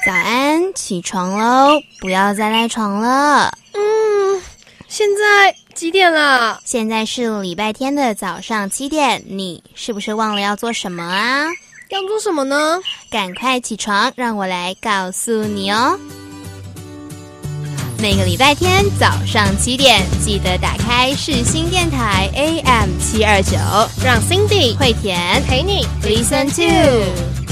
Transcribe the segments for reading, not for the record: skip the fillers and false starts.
早安，起床喽，不要再赖床了。 现在几点了？ 现在是礼拜天的早上7点，你是不是忘了要做什么啊？ 要做什么呢？ 赶快起床，让我来告诉你哦。每个礼拜天早上7点，记得打开世新电台 AM729， 让 Cindy 慧甜陪你 Listen to。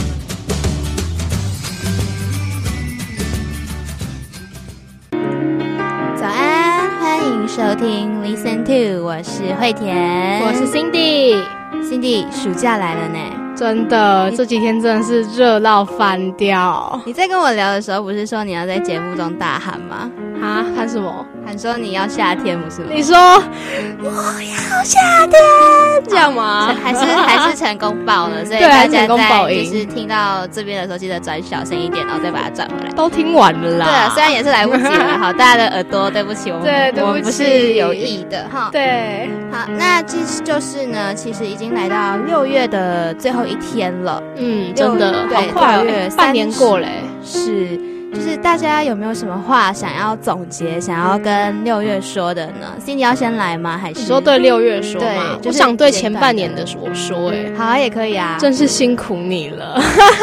早安，欢迎收听 Listen to， 我是慧甜， 我是 Cindy。Cindy， 暑假来了呢。 真的，这几天真的是热到翻掉。 你在跟我聊的时候，不是说你要在节目中大喊吗？ 啊，喊什么？ 喊说你要夏天，不是吗？ 你说我要夏天，这样吗？ 还是成功爆了，所以大家在就是听到这边的时候，记得转小声一点，然后再把它转回来。 都听完了啦。 对啊，虽然也是来不及了，好，大家的耳朵对不起，我们不是有意的哈。 对， 好，那就是呢，其实已经来到6月的最后一天了。 真的好快哦，半年过嘞。 是。就是大家有没有什么话想要总结，想要跟6月说的呢？ Cindy 要先来吗？还是你说对6月说吗？ 对，就是、 我想对前半年的我说好啊，也可以啊。 真是辛苦你了。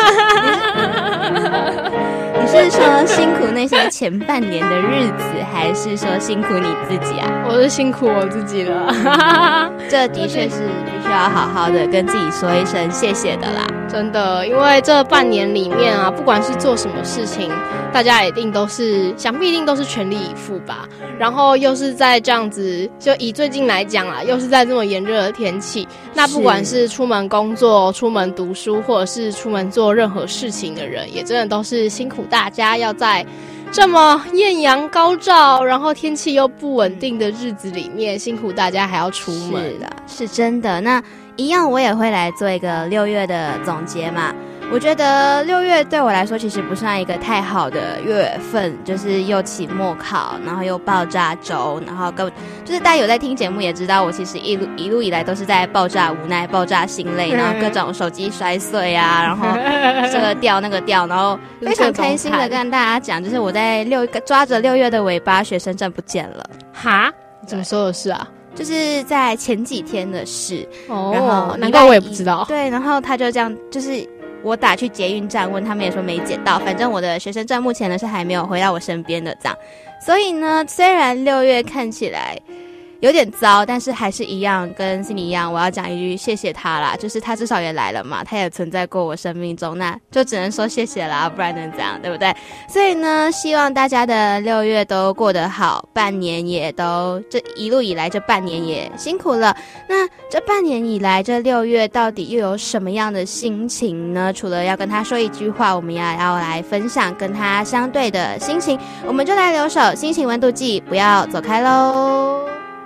你是说辛苦那些前半年的日子，还是说辛苦你自己啊？ 我是辛苦我自己了。 这的确是必须要好好的跟自己说一声谢谢的啦。 真的，因为这半年里面啊，不管是做什么事情，大家想必一定都是全力以赴吧。然后又是在这样子，就以最近来讲啦，又是在这么炎热的天气，那不管是出门工作、出门读书，或者是出门做任何事情的人，也真的都是辛苦大家，要在这么艳阳高照，然后天气又不稳定的日子里面，辛苦大家还要出门。 是的，是真的。那一样我也会来做一个6月的总结嘛。我觉得6月对我来说其实不算一个太好的月份，就是又期末考，然后又爆炸周，然后就是大家有在听节目也知道，我其实一路以来都是在爆炸无奈、爆炸心累，然后各种手机摔碎啊，然后这个掉那个掉，然后非常开心的跟大家讲，就是我在抓着6月的尾巴，学生证不见了。 哈？怎么说的事啊？ 就是在前几天的事然后难怪我也不知道。 对，然后他就这样，就是我打去捷运站问他们，也说没捡到，反正我的学生证目前呢是还没有回到我身边的这样。所以呢，虽然6月看起来有点糟，但是还是一样跟 Cindy 一样，我要讲一句谢谢他啦，就是他至少也来了嘛，他也存在过我生命中，那就只能说谢谢啦，不然能怎样，对不对？所以呢，希望大家的6月都过得好，半年也都这一路以来这半年也辛苦了。那这半年以来这6月到底又有什么样的心情呢？除了要跟他说一句话，我们也要来分享跟他相对的心情，我们就来留守心情温度计，不要走开咯。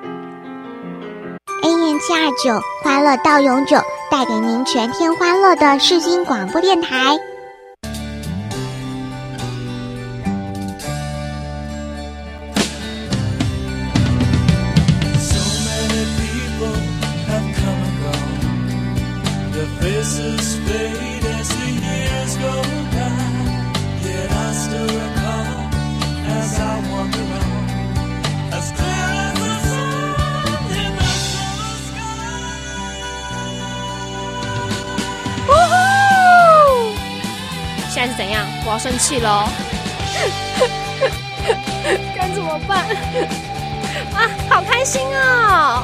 AM729欢乐到永久，带给您全天欢乐的世新广播电台。 现在是怎样？我要生气了哦！该怎么办？啊，好开心哦！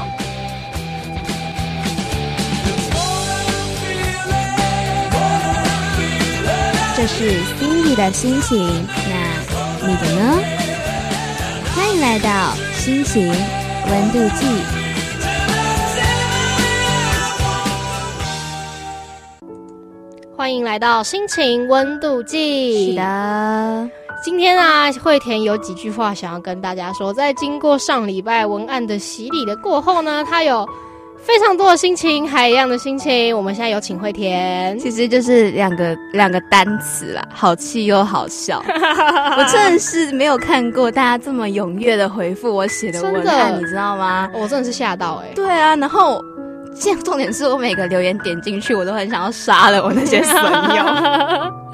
这是 Cindy 的心情，那你的呢？欢迎来到心情温度计。 欢迎来到心情温度计。 是的， 今天啊，慧甜有几句话想要跟大家说。在经过上礼拜文案的洗礼的过后呢，她有非常多的心情，海一样的心情。我们现在有请慧甜， 其实就是两个单词啦，好气又好笑。我真的是没有看过大家这么踊跃的回复我写的文案，你知道吗？ 我真的是吓到对啊，然后重点是我每个留言点进去，我都很想要杀了我那些损友。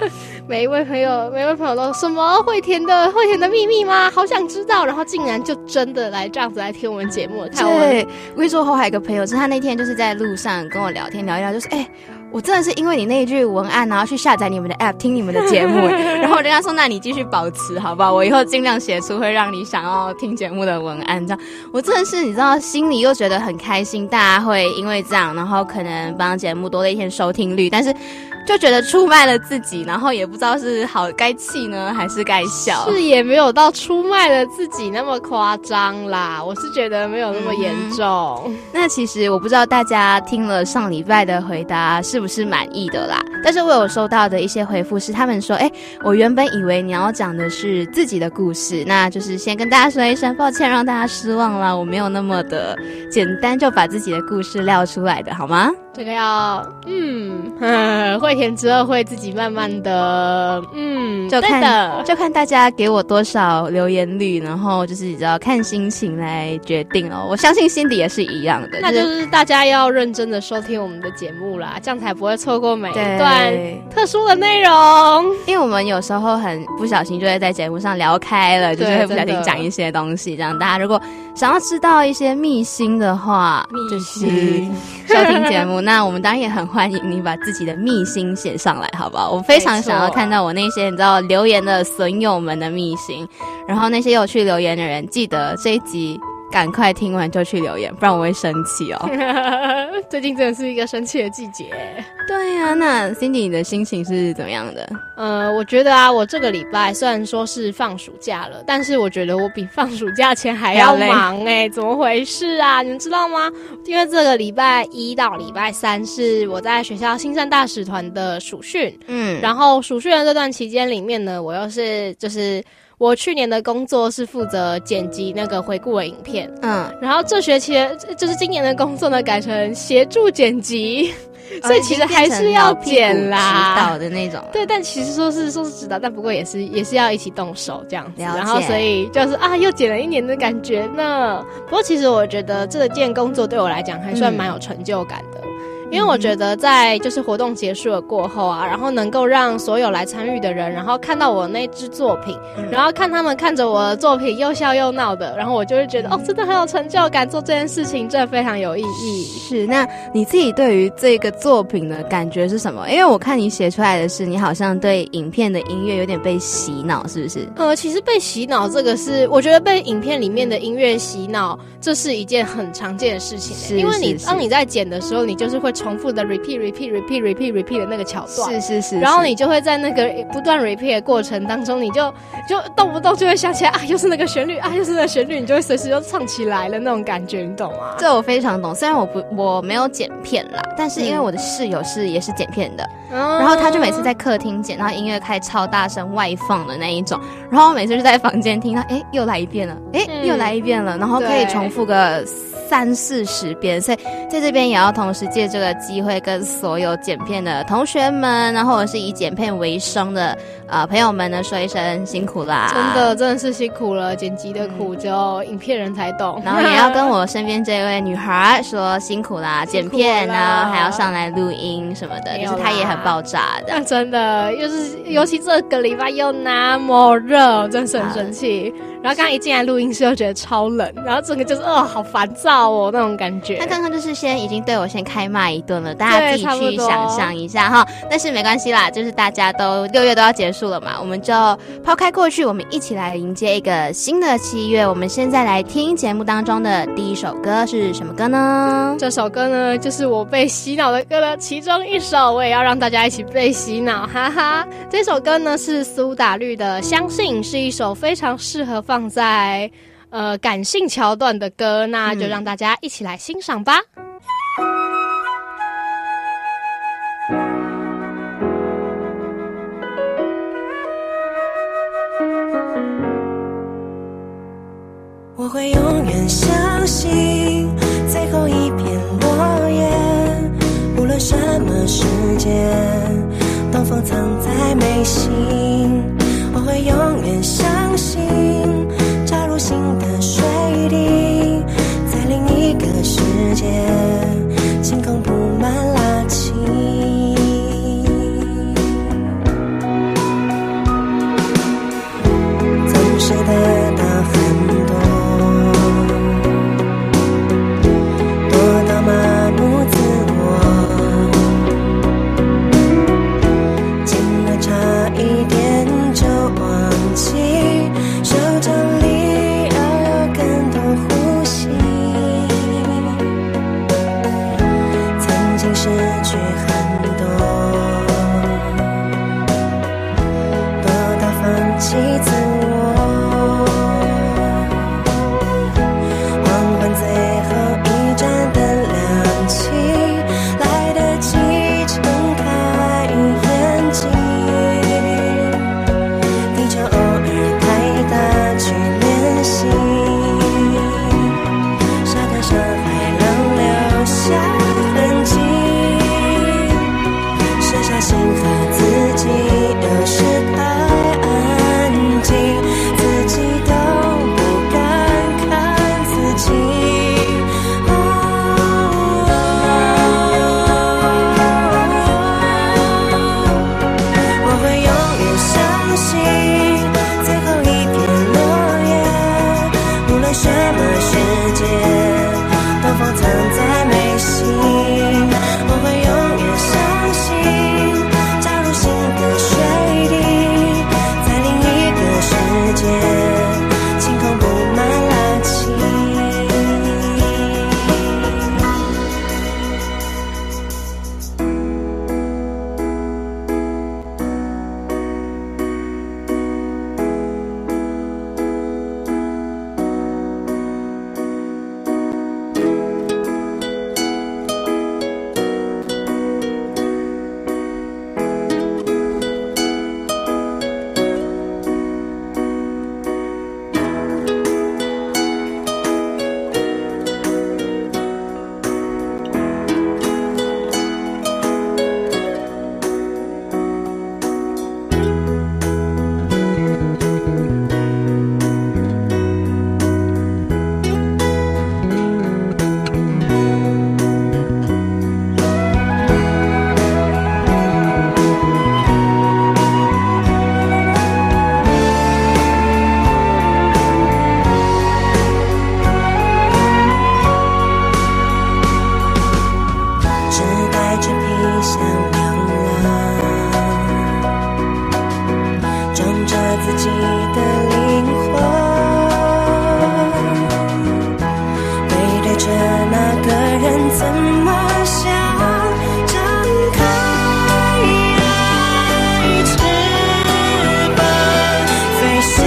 每一位朋友都什么会甜的秘密吗？好想知道，然后竟然就真的来这样子来听我们节目。 对，我跟你说，我还有一个朋友，是他那天就是在路上跟我聊天聊一聊，就是我真的是因为你那一句文案，然后去下载你们的 app 听你们的节目，然后我就跟他说，那你继续保持好不好？我以后尽量写出会让你想要听节目的文案。这样，我真的是你知道，心里又觉得很开心，大家会因为这样，然后可能帮节目多了一天收听率，但是就觉得出卖了自己，然后也不知道是好该气呢，还是该笑。 是也没有到出卖了自己那么夸张啦，我是觉得没有那么严重。 那其实我不知道大家听了上礼拜的回答是不是满意的啦，但是我有收到的一些回复是他们说，我原本以为你要讲的是自己的故事，那就是先跟大家说一声抱歉，让大家失望啦，我没有那么的简单就把自己的故事撂出来的，好吗？ 这个要会甜之后会自己慢慢的就看大家给我多少留言率，然后就是你知道看心情来决定哦。我相信Cindy也是一样的， 那就是大家要认真的收听我们的节目啦，这样才不会错过每一段特殊的内容。 因为我们有时候很不小心就会在节目上聊开了，就是会不小心讲一些东西，这样大家如果想要知道一些秘辛的话，就是收听节目。那我们当然也很欢迎你把自己的秘辛写上来，好不好？我非常想要看到我那些你知道留言的损友们的秘辛，然后那些有去留言的人，记得这一集赶快听完就去留言，不然我会生气哦。 最近真的是一个生气的季节。 对啊，那 Cindy 你的心情是怎么样的？ 我觉得啊，我这个礼拜虽然说是放暑假了，但是我觉得我比放暑假前还要忙怎么回事啊？你们知道吗？因为这个礼拜1到礼拜3是我在学校新生大使团的暑训，然后暑训的这段期间里面呢，我又是就是我去年的工作是负责剪辑那个回顾的影片，然后这学期就是今年的工作呢改成协助剪辑，所以其实还是要剪啦， 指导的那种。 对，但其实说是指导，但不过也是要一起动手这样子。然后所以就是又剪了1年的感觉呢。不过其实我觉得这件工作对我来讲还算蛮有成就感的。因为我觉得在就是活动结束了过后啊，然后能够让所有来参与的人，然后看到我那支作品，然后看他们看着我的作品又笑又闹的，然后我就会觉得真的很有成就感，做这件事情真的非常有意义。 是，那你自己对于这个作品的感觉是什么？因为我看你写出来的是你好像对影片的音乐有点被洗脑，是不是？ 其实被洗脑这个是我觉得被影片里面的音乐洗脑，这是一件很常见的事情，因为当你在剪的时候，你就是会重复的 repeat 的那个桥段，是，然后你就会在那个不断 repeat 的过程当中，你就动不动就会想起来又是那个旋律又是那个旋律，你就会随时就唱起来了那种感觉，你懂吗？ 这我非常懂，虽然我没有剪片啦，但是因为我的室友也是剪片的，然后他就每次在客厅剪，然后音乐开超大声外放的那一种，然后每次就在房间听到又来一遍了，又来一遍了，然后可以重复个30-40遍，所以在这边也要同时借这个机会跟所有剪片的同学们，然后或者是以剪片为生的朋友们呢说一声辛苦啦， 真的是辛苦了，剪辑的苦只有影片人才懂， 然后也要跟我身边这位女孩说辛苦啦，剪片呢还要上来录音什么的，就是她也很爆炸的， 真的，尤其这个礼拜又那么热，真是很生气。然后刚刚一进来录音室又觉得超冷，然后整个就是好烦躁那种感觉。 他刚刚就是已经对我先开骂一顿了，大家自己去想象一下哈。但是没关系啦，就是大家都6月都要结束了嘛，我们就抛开过去，我们一起来迎接一个新的7月。我们现在来听节目当中的第一首歌是什么歌呢？ 这首歌呢就是我被洗脑的歌的其中一首，我也要让大家一起被洗脑，哈哈。这首歌呢是苏打绿的《相信》，是一首非常适合放在感性桥段的歌，那就让大家一起来欣赏吧。 我会永远相信最后一片落叶，无论什么时间，东风藏在眉心。我会永远相信扎入心的水滴，在另一个世界，晴空布满拉青。 弃自我。黄昏最后一盏灯亮起，来得及睁开眼睛。地球偶尔太大去练习，沙滩上海浪留下痕迹，设下心和自己有时太安静，自己都不敢看自己。我会永远相信最后一片落叶，无论什么世界都封藏在眉心。我会永远相信加入新的水滴，在另一个世界晴空布满了晴。只带着皮箱流浪，装着自己的灵魂，背对着那个人怎么想张开翅膀飞翔。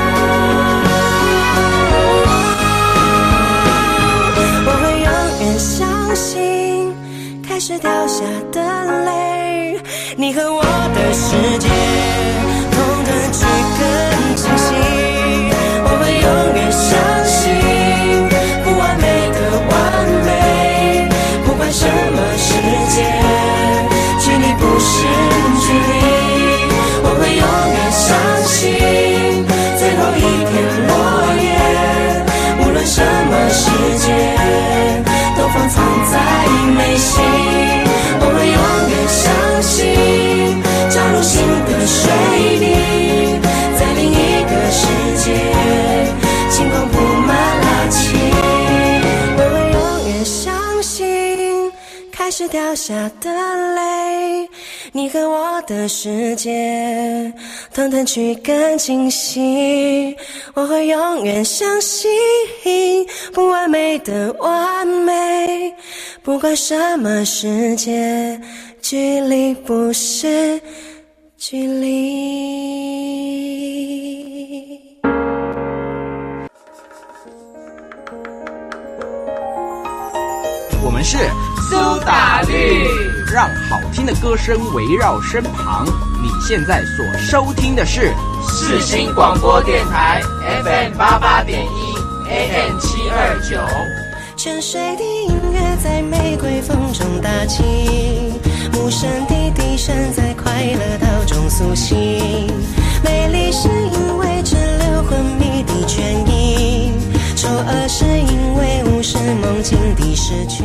我会永远相信开始掉下的泪，你和我的世界同等去更清晰。我会永远相信不完美的完美，不管什么世界，距离不是距离。我会永远相信最后一片落叶，无论什么世界都放藏在眉心。我会永远相信加入新的水滴，在另一个世界晴空布满了晴。我会永远相信开始掉下的泪，你和我的世界同等去更清晰。我会永远相信不完美的完美，不管什么世界，距离不是距离。 我们是苏打绿，让好听的歌声围绕身旁。你现在所收听的是世新广播电台 FM 88.1 AM 729。 泉水的音乐在玫瑰风中打起，无声的笛声在快乐岛中苏醒。美丽是因为只留昏迷的倦意，丑恶是因为无视梦境的失去。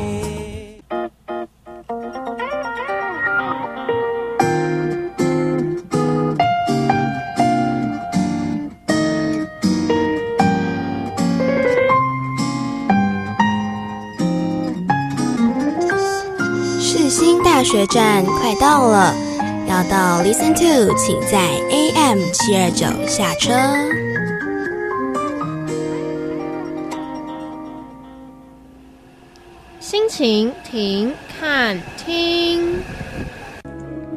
世新大学站快到了，要到 Listen to 请在 AM 729下车。 心情停看听。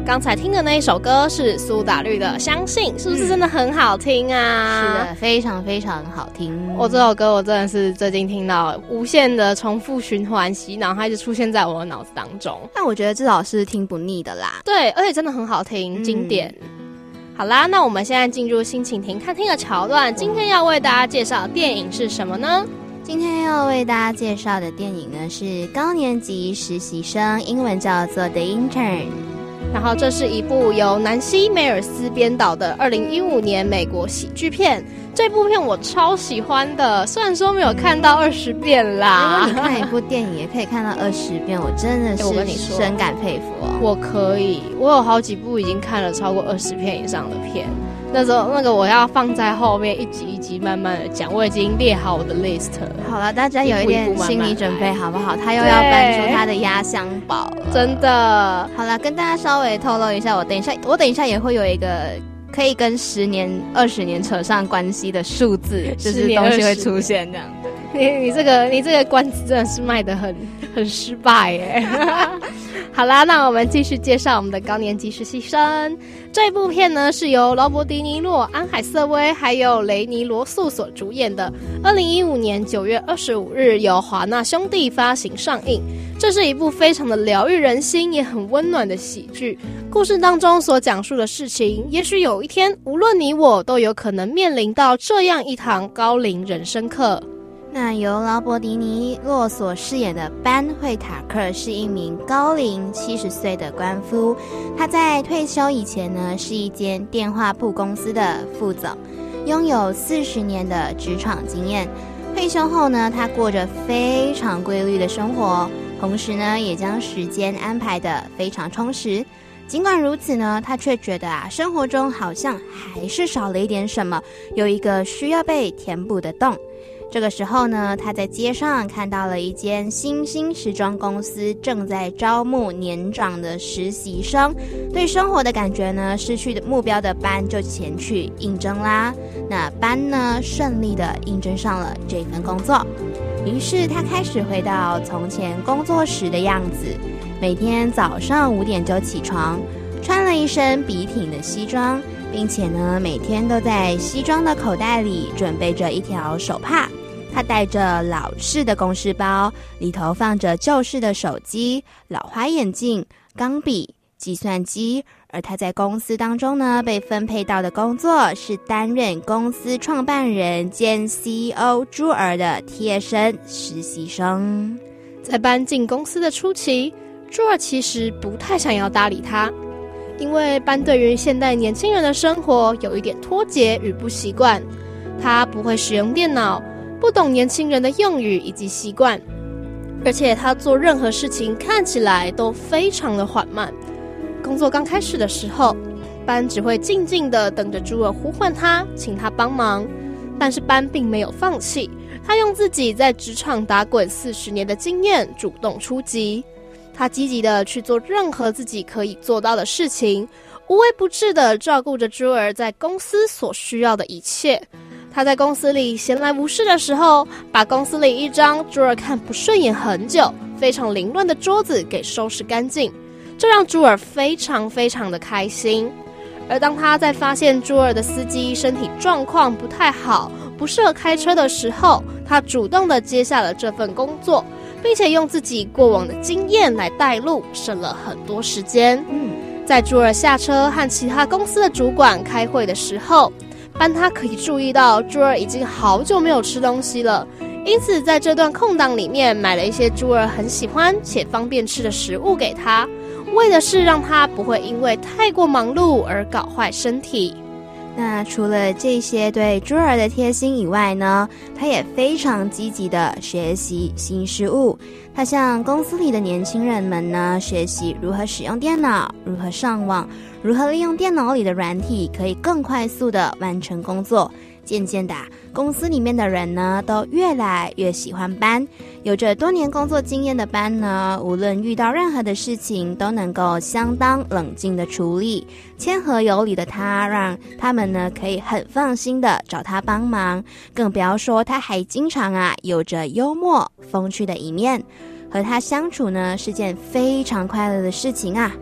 刚才听的那一首歌是苏打绿的《相信》，是不是真的很好听啊？ 是的，非常非常好听。 我这首歌我真的是最近听到无限的重复循环洗脑，它一直出现在我的脑子当中。 但我觉得至少是听不腻的啦。 对，而且真的很好听，经典。好啦，那我们现在进入心情停看听的桥段。今天要为大家介绍的电影是什么呢？ 今天要为大家介绍的电影呢是高年级实习生，英文叫做 The Intern。 然后这是一部由南希·梅尔斯编导的2015年美国喜剧片。这部片我超喜欢的，虽然说没有看到20遍啦。 如果你看一部电影也可以看到20遍，我真的是深感佩服哦。 我可以，我有好几部已经看了超过20遍以上的片。那个我要放在后面一集一集慢慢的讲，我已经列好我的 list 了。 好了，大家有一点心理准备好不好？他又要搬出他的压箱宝了， 真的。 好了，跟大家稍微透露一下，我等一下也会有一个可以跟10年、20年扯上关系的数字，就是东西会出现这样。 你这个关子真的是卖得很失败耶。好啦，那我们继续介绍我们的高年级实习生。这部片呢是由劳勃·迪尼洛、安海瑟薇还有雷尼·罗素所主演的，2015年9月25日由华纳兄弟发行上映。这是一部非常的疗愈人心也很温暖的喜剧。故事当中所讲述的事情，也许有一天无论你我都有可能面临到这样一堂高龄人生课。 那由劳勃·迪尼洛所饰演的班·惠塔克是一名高龄70岁的官夫，他在退休以前呢是一间电话簿公司的副总，拥有40年的职场经验。退休后呢，他过着非常规律的生活，同时呢也将时间安排得非常充实。尽管如此呢，他却觉得生活中好像还是少了一点什么，有一个需要被填补的洞。这个时候呢，他在街上看到了一间新兴时装公司正在招募年长的实习生，对生活的感觉呢失去的目标的班就前去应征啦。那班呢顺利的应征上了这份工作，于是他开始回到从前工作时的样子，每天早上5点就起床，穿了一身笔挺的西装，并且呢每天都在西装的口袋里准备着一条手帕。他带着老式的公事包，里头放着旧式的手机、老花眼镜、钢笔、计算机。而他在公司当中呢，被分配到的工作是担任公司创办人兼 CEO 朱儿的贴身实习生。 在搬进公司的初期，朱儿其实不太想要搭理他，因为班对于现代年轻人的生活有一点脱节与不习惯。他不会使用电脑，不懂年轻人的用语以及习惯，而且他做任何事情看起来都非常的缓慢。工作刚开始的时候，班只会静静地等着朱儿呼唤他，请他帮忙。但是班并没有放弃，他用自己在职场打滚40年的经验主动出击。他积极地去做任何自己可以做到的事情，无微不至地照顾着朱儿在公司所需要的一切。他在公司里闲来无事的时候，把公司里一张朱儿看不顺眼很久、非常凌乱的桌子给收拾干净，这让朱儿非常非常的开心。而当他在发现朱儿的司机身体状况不太好，不适合开车的时候，他主动的接下了这份工作，并且用自己过往的经验来带路，省了很多时间。在朱儿下车和其他公司的主管开会的时候，班他可以注意到朱儿已经好久没有吃东西了，因此在这段空档里面买了一些朱儿很喜欢且方便吃的食物给他，为的是让他不会因为太过忙碌而搞坏身体。 那除了这些对朱儿的贴心以外呢，他也非常积极的学习新事物。他向公司里的年轻人们呢学习如何使用电脑，如何上网，如何利用电脑里的软体可以更快速的完成工作。渐渐的，公司里面的人呢都越来越喜欢班。有着多年工作经验的班呢，无论遇到任何的事情都能够相当冷静的处理，谦和有礼的他让他们呢可以很放心的找他帮忙，更不要说他还经常有着幽默风趣的一面。和他相处呢是件非常快乐的事情啊。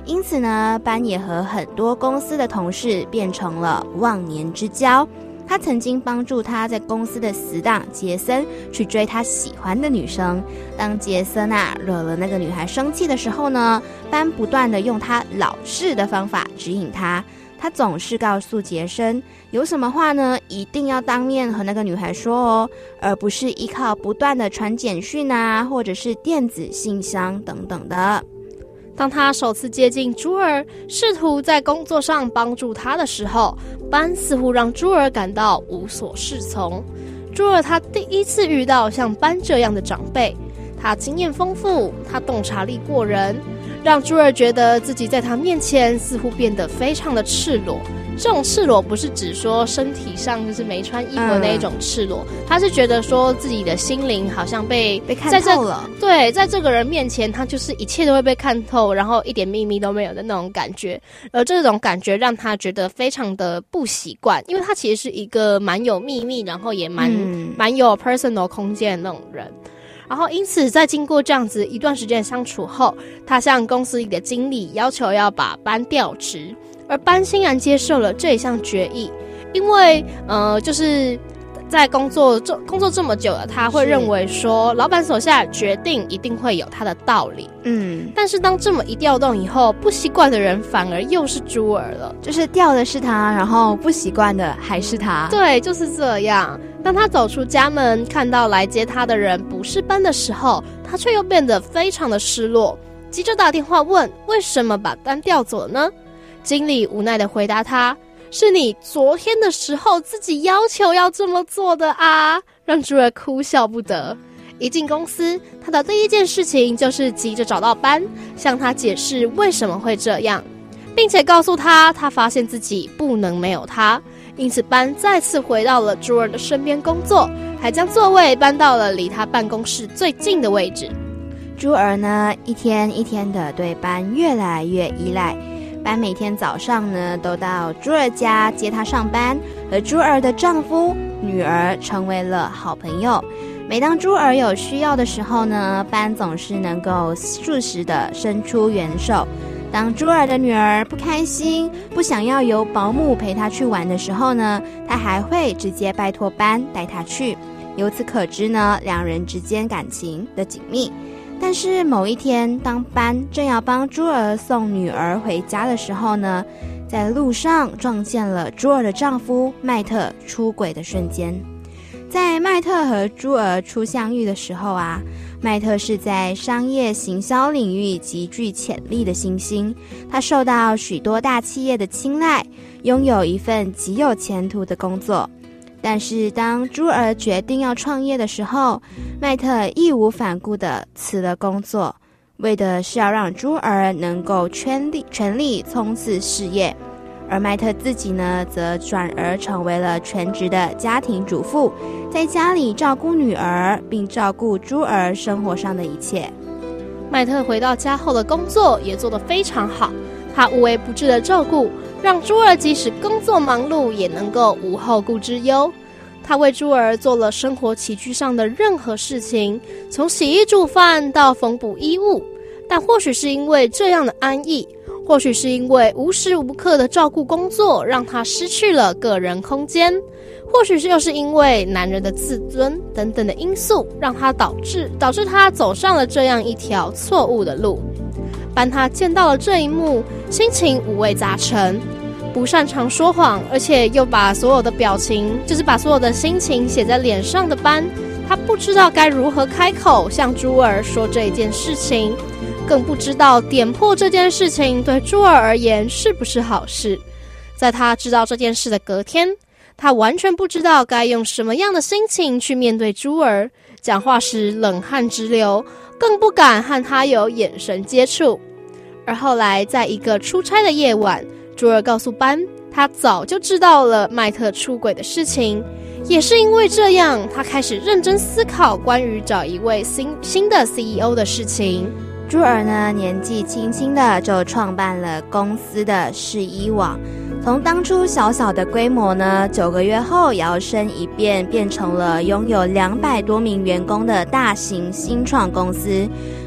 因此呢，班也和很多公司的同事变成了忘年之交。他曾经帮助他在公司的死党杰森去追他喜欢的女生。当杰森惹了那个女孩生气的时候呢，班不断的用他老式的方法指引他。他总是告诉杰森，有什么话呢，一定要当面和那个女孩说哦，而不是依靠不断的传简讯或者是电子信箱等等的。 当他首次接近朱儿，试图在工作上帮助他的时候，班似乎让朱儿感到无所适从。朱儿他第一次遇到像班这样的长辈，他经验丰富，他洞察力过人，让朱儿觉得自己在他面前似乎变得非常的赤裸。这种赤裸不是指说身体上就是没穿衣服的那一种赤裸，他是觉得说自己的心灵好像被看透了。 对，在这个人面前，他就是一切都会被看透，然后一点秘密都没有的那种感觉。而这种感觉让他觉得非常的不习惯，因为他其实是一个蛮有秘密，然后也蛮有 personal 空间的那种人。然后因此在经过这样子一段时间相处后，他向公司里的经理要求要把班调职，而班欣然接受了这一项决议。因为就是在工作这么久了，他会认为说老板手下决定一定会有他的道理。但是当这么一调动以后，不习惯的人反而又是朱儿了， 就是调的是他，然后不习惯的还是他。 对，就是这样。当他走出家门，看到来接他的人不是班的时候，他却又变得非常的失落，急着打电话问为什么把班调走了呢？经理无奈的回答他，是你昨天的时候自己要求要这么做的啊，让朱儿哭笑不得。一进公司，他的第一件事情就是急着找到班，向他解释为什么会这样，并且告诉他发现自己不能没有他。因此班再次回到了朱儿的身边工作，还将座位搬到了离他办公室最近的位置。 朱儿呢，一天一天的对班越来越依赖。班每天早上呢，都到朱儿家接她上班，和朱儿的丈夫、女儿成为了好朋友。每当朱儿有需要的时候呢，班总是能够适时的伸出援手。当朱儿的女儿不开心，不想要由保姆陪她去玩的时候呢，她还会直接拜托班带她去。由此可知呢，两人之间感情的紧密。但是某一天，当班正要帮朱儿送女儿回家的时候呢，在路上撞见了朱儿的丈夫麦特出轨的瞬间。在麦特和朱儿初相遇的时候麦特是在商业行销领域极具潜力的新星，他受到许多大企业的青睐，拥有一份极有前途的工作。但是当朱儿决定要创业的时候，麦特义无反顾地辞了工作，为的是要让朱儿能够全力冲刺事业。而麦特自己呢，则转而成为了全职的家庭主妇，在家里照顾女儿，并照顾朱儿生活上的一切。 麦特回到家后的工作也做得非常好，他无微不至的照顾，让朱儿即使工作忙碌也能够无后顾之忧。他为朱儿做了生活起居上的任何事情，从洗衣煮饭到缝补衣物。但或许是因为这样的安逸，或许是因为无时无刻的照顾工作让他失去了个人空间，或许又是因为男人的自尊等等的因素，让他导致他走上了这样一条错误的路。班他见到了这一幕，心情五味杂陈。不擅长说谎，而且又把所有的表情，就是把所有的心情写在脸上的班，他不知道该如何开口向朱儿说这一件事情，更不知道点破这件事情对朱儿而言是不是好事。在他知道这件事的隔天，他完全不知道该用什么样的心情去面对朱儿，讲话时冷汗直流，更不敢和他有眼神接触。而后来在一个出差的夜晚，朱儿告诉班，他早就知道了麦特出轨的事情，也是因为这样，他开始认真思考关于找一位新的 CEO 的事情。 朱儿呢，年纪轻轻的就创办了公司的试衣网，从当初小小的规模呢，9个月后摇身一变，变成了拥有200多名员工的大型新创公司。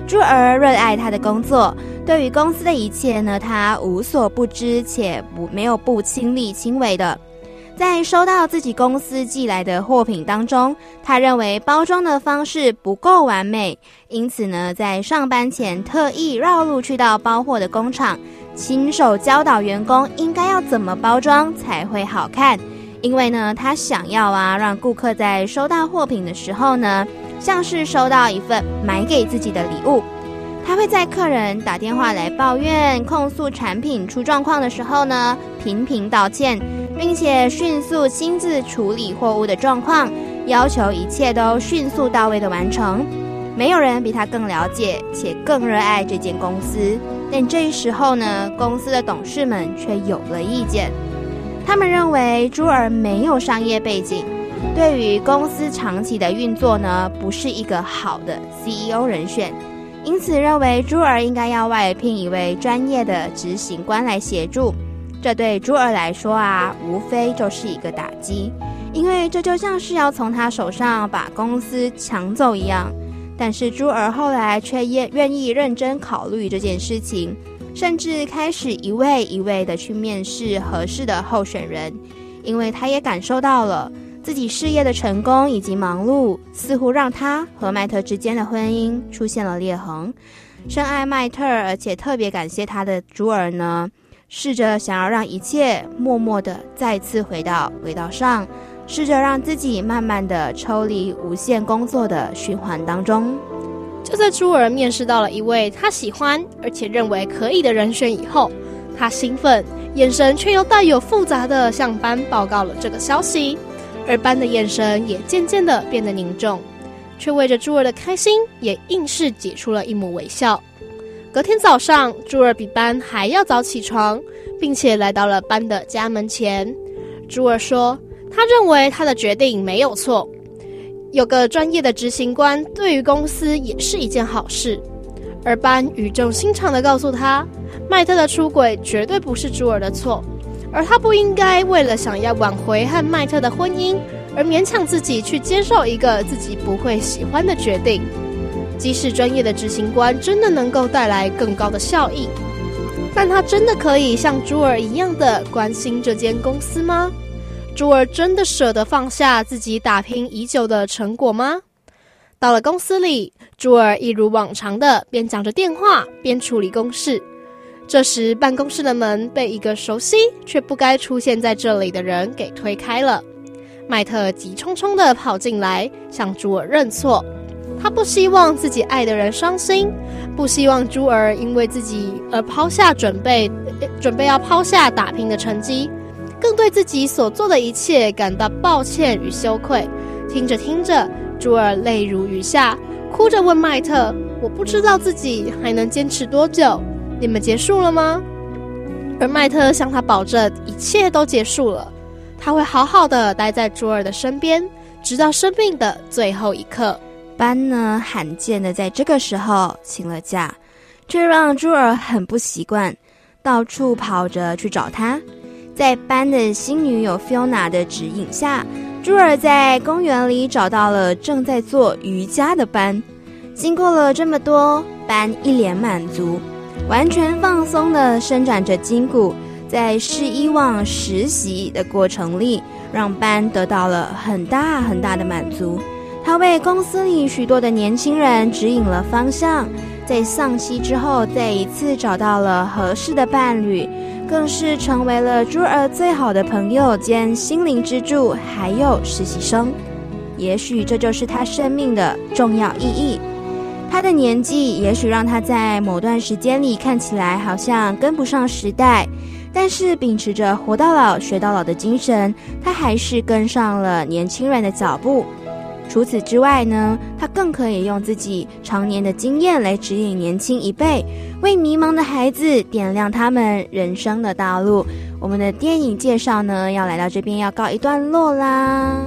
朱儿热爱他的工作，对于公司的一切呢，他无所不知，且没有不亲力亲为的。在收到自己公司寄来的货品当中，他认为包装的方式不够完美，因此呢，在上班前特意绕路去到包货的工厂，亲手教导员工应该要怎么包装才会好看。因为呢，他想要让顾客在收到货品的时候呢，像是收到一份买给自己的礼物。他会在客人打电话来抱怨、控诉产品出状况的时候呢，频频道歉，并且迅速亲自处理货物的状况，要求一切都迅速到位的完成。没有人比他更了解且更热爱这间公司，但这时候呢，公司的董事们却有了意见。他们认为朱儿没有商业背景，对于公司长期的运作呢，不是一个好的 CEO 人选，因此认为朱儿应该要外聘一位专业的执行官来协助。这对朱儿来说无非就是一个打击，因为这就像是要从他手上把公司抢走一样。但是朱儿后来却愿意认真考虑这件事情，甚至开始一位一位的去面试合适的候选人，因为他也感受到了自己事业的成功以及忙碌，似乎让他和麦特之间的婚姻出现了裂痕。深爱麦特而且特别感谢他的朱儿呢，试着想要让一切默默的再次回到轨道上，试着让自己慢慢的抽离无限工作的循环当中。 就在朱儿面试到了一位他喜欢而且认为可以的人选以后，他兴奋，眼神却又带有复杂的向班报告了这个消息，而班的眼神也渐渐的变得凝重，却为着朱儿的开心也硬是挤出了一抹微笑。隔天早上，朱儿比班还要早起床，并且来到了班的家门前。朱儿说，他认为他的决定没有错，有个专业的执行官对于公司也是一件好事。而班语重心长地告诉他，麦特的出轨绝对不是朱儿的错，而他不应该为了想要挽回和麦特的婚姻而勉强自己去接受一个自己不会喜欢的决定。即使专业的执行官真的能够带来更高的效益，但他真的可以像朱儿一样的关心这间公司吗？朱儿真的舍得放下自己打拼已久的成果吗？到了公司里，朱儿一如往常的边讲着电话边处理公事。这时办公室的门被一个熟悉却不该出现在这里的人给推开了。麦特急匆匆地跑进来向朱儿认错，他不希望自己爱的人伤心，不希望朱儿因为自己而抛下准备要抛下打拼的成绩，更对自己所做的一切感到抱歉与羞愧。听着听着，朱儿泪如雨下，哭着问麦特，我不知道自己还能坚持多久，你们结束了吗？而麦特向他保证一切都结束了，他会好好的待在朱儿的身边，直到生命的最后一刻。 班呢，罕见的在这个时候请了假，这让朱儿很不习惯，到处跑着去找他。在班的新女友 Fiona 的指引下，朱儿在公园里找到了正在做瑜伽的班。经过了这么多，班一脸满足，完全放松地伸展着筋骨，在试以往实习的过程里，让班得到了很大很大的满足。他为公司里许多的年轻人指引了方向，在丧妻之后再一次找到了合适的伴侣，更是成为了朱儿最好的朋友兼心灵支柱，还有实习生。也许这就是他生命的重要意义。他的年纪也许让他在某段时间里看起来好像跟不上时代，但是秉持着活到老学到老的精神，他还是跟上了年轻人的脚步。除此之外呢，他更可以用自己常年的经验来指引年轻一辈，为迷茫的孩子点亮他们人生的道路。我们的电影介绍呢，要来到这边要告一段落啦。 不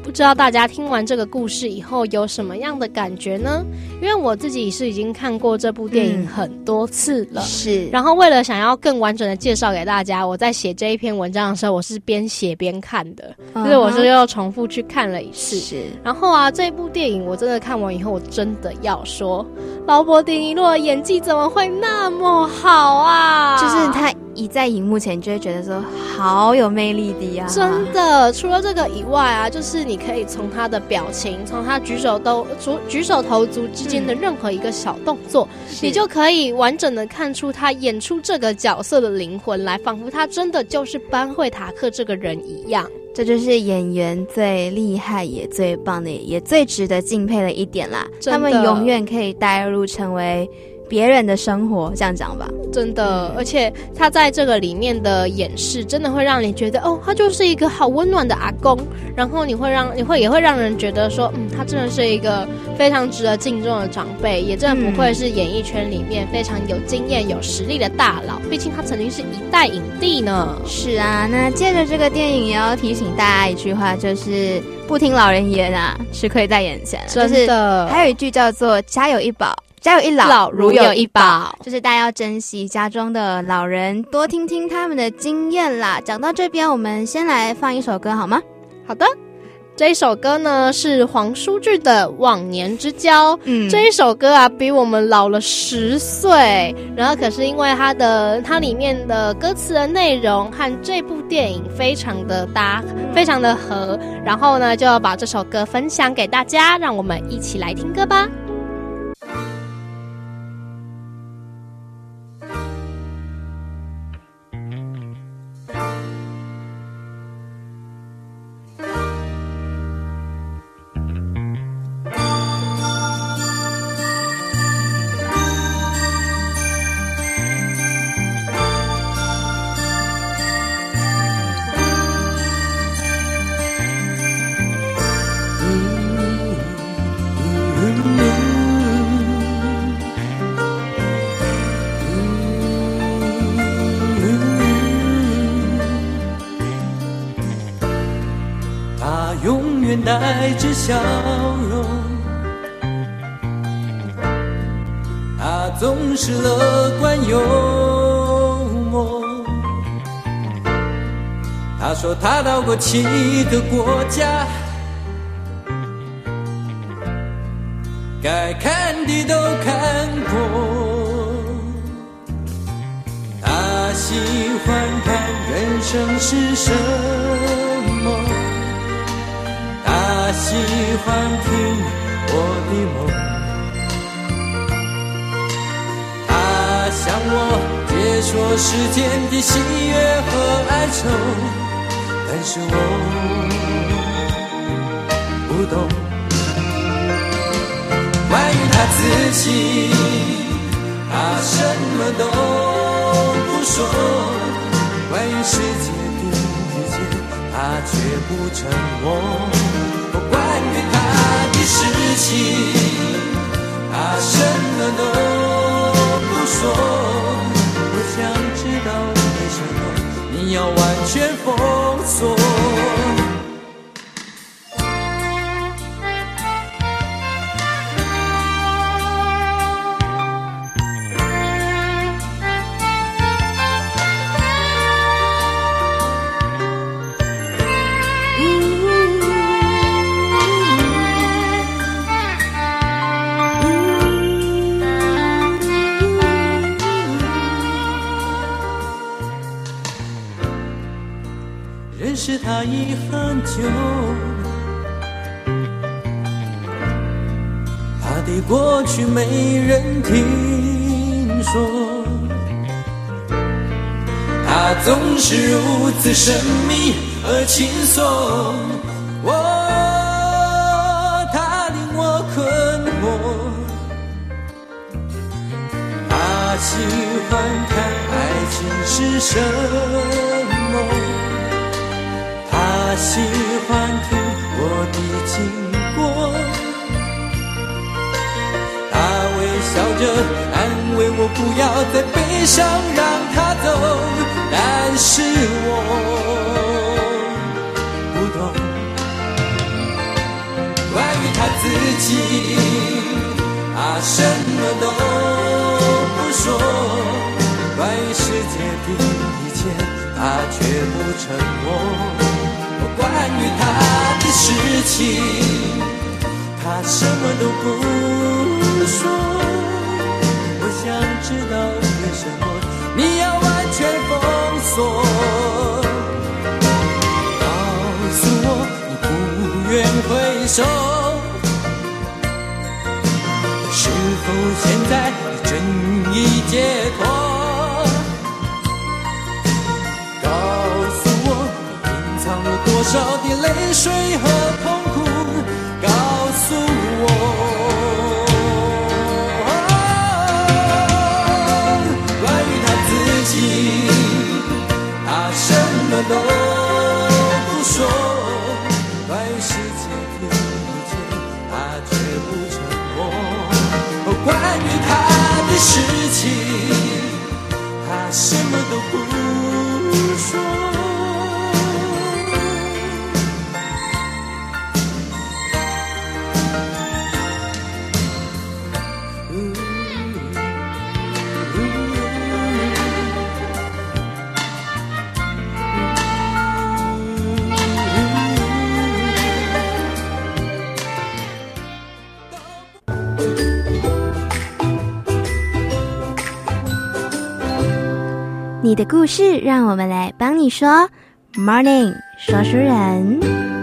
不知道大家听完这个故事以后有什么样的感觉呢？因为我自己是已经看过这部电影很多次了， 是。 然后为了想要更完整的介绍给大家，我在写这一篇文章的时候，我是边写边看的，就是我就又重复去看了一次。 是。 然后啊，这部电影我真的看完以后，我真的要说，劳勃·迪尼洛的演技怎么会那么好啊？ 就是他一在荧幕前，你就会觉得说好有魅力的呀。 真的，除了这个以外啊，就是你可以从他的表情，从他举手投足之间的任何一个小动作，你就可以完整的看出他演出这个角色的灵魂来，仿佛他真的就是班惠塔克这个人一样。 这就是演员最厉害也最棒的也最值得敬佩的一点啦，他们永远可以带入成为别人的生活，这样讲吧。 真的，而且他在这个里面的演示真的会让你觉得哦，他就是一个好温暖的阿公，然后也会让人觉得说他真的是一个非常值得敬重的长辈，也真的不愧是演艺圈里面非常有经验有实力的大佬，毕竟他曾经是一代影帝呢。 是啊，那接着这个电影也要提醒大家一句话，就是不听老人言啊，吃亏在眼前。 真的， 就是还有一句叫做家有一宝，家有一老，如有一宝，就是大家要珍惜家中的老人，多听听他们的经验啦。讲到这边，我们先来放一首歌好吗？ 好的，这一首歌呢是黄舒骏的《忘年之交》。这一首歌啊，比我们老了10岁，然后可是因为它里面的歌词的内容和这部电影非常的搭，非常的合，然后呢就要把这首歌分享给大家，让我们一起来听歌吧。 带着笑容，他总是乐观幽默。他说他到过7个国家，该看的都看过。他喜欢看人生是什么，他喜欢听我的梦，他向我解说世间的喜悦和哀愁，但是我不懂。关于他自己，他什么都不说，关于世界的一切他绝不沉默。关于他的事情，他什么都不说。我想知道为什么你要完全封锁。认识他已很久，他的过去没人听说，他总是如此神秘而轻松。他令我困惑，他喜欢看爱情是什么，他喜欢听我的经过，他微笑着安慰我不要再悲伤让他走，但是我不懂。 沉默。关于他的事情，他什么都不说。我想知道为什么你要完全封锁。告诉我你不愿回首，是否现在你真已解脱？告诉我你隐藏了多少的泪水和痛苦？告诉我，关于他自己，他什么都不说。关于世界的一切，他绝不沉默。关于他的事情，他什么都不说。 你的故事让我们来帮你说。 Morning 说书人，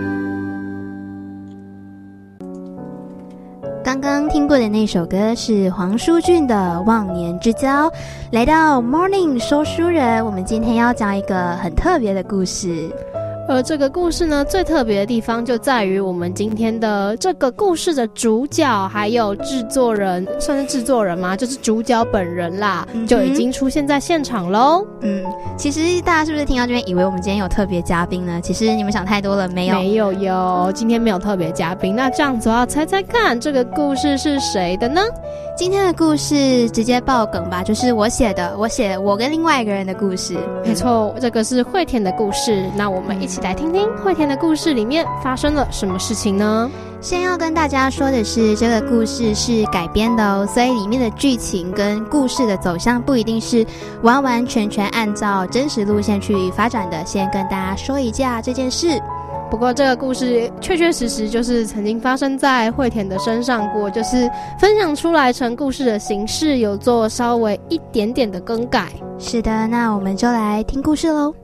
刚刚听过的那首歌是黄舒骏的《忘年之交》。来到 Morning 说书人，我们今天要讲一个很特别的故事。 而这个故事呢，最特别的地方就在于我们今天的这个故事的主角还有制作人，算是制作人吗？就是主角本人啦，就已经出现在现场咯。 其实大家是不是听到这边以为我们今天有特别嘉宾呢？其实你们想太多了，没有哟，今天没有特别嘉宾。那这样子我要猜猜看，这个故事是谁的呢？ 今天的故事直接爆梗吧，就是我写的，我跟另外一个人的故事。 没错，这个是惠田的故事。那我们一起来听听惠田的故事里面发生了什么事情呢？ 先要跟大家说的是，这个故事是改编的哦，所以里面的剧情跟故事的走向不一定是完完全全按照真实路线去发展的。先跟大家说一下这件事。 不过这个故事确确实实就是曾经发生在惠田的身上过，就是分享出来成故事的形式有做稍微一点点的更改。 是的，那我们就来听故事咯。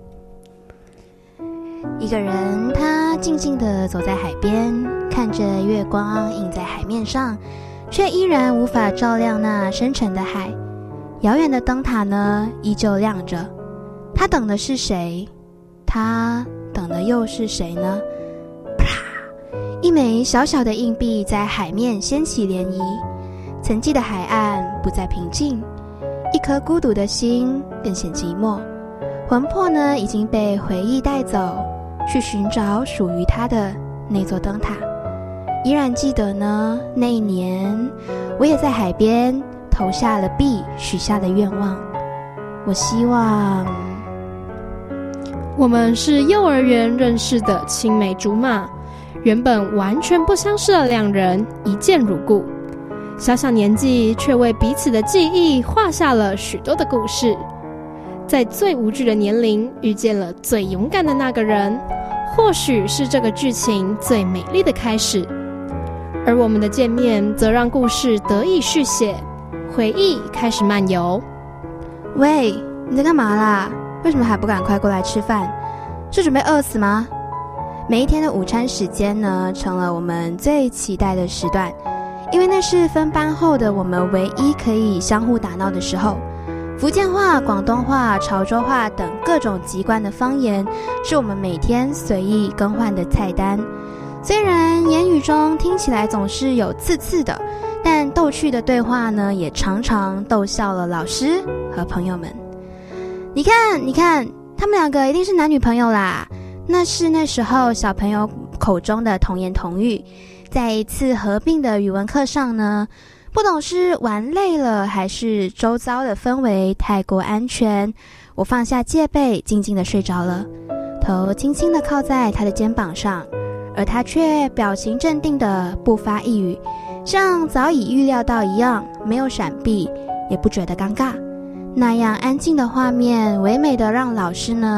一个人他静静地走在海边，看着月光映在海面上，却依然无法照亮那深沉的海。遥远的灯塔呢，依旧亮着。他等的是谁？他等的又是谁呢？啪！一枚小小的硬币在海面掀起涟漪，曾经的海岸不再平静，一颗孤独的心更显寂寞。魂魄呢，已经被回忆带走，去寻找属于他的那座灯塔。依然记得呢，那一年我也在海边投下了币，许下了愿望。我希望我们是幼儿园认识的青梅竹马，原本完全不相识的两人一见如故，小小年纪却为彼此的记忆画下了许多的故事。在最无惧的年龄遇见了最勇敢的那个人，或许是这个剧情最美丽的开始。而我们的见面则让故事得以续写，回忆开始漫游。 喂，你在干嘛啦？为什么还不赶快过来吃饭？是准备饿死吗？每一天的午餐时间呢，成了我们最期待的时段，因为那是分班后的我们唯一可以相互打闹的时候。福建话、广东话、潮州话等各种籍贯的方言，是我们每天随意更换的菜单。虽然言语中听起来总是有刺刺的，但逗趣的对话呢，也常常逗笑了老师和朋友们。你看，他们两个一定是男女朋友啦。那是那时候小朋友口中的童言童语。在一次合并的语文课上呢，不懂是玩累了，还是周遭的氛围太过安全，我放下戒备，静静地睡着了，头轻轻地靠在他的肩膀上，而他却表情镇定地不发一语，像早已预料到一样，没有闪避，也不觉得尴尬。那样安静的画面，唯美的让老师呢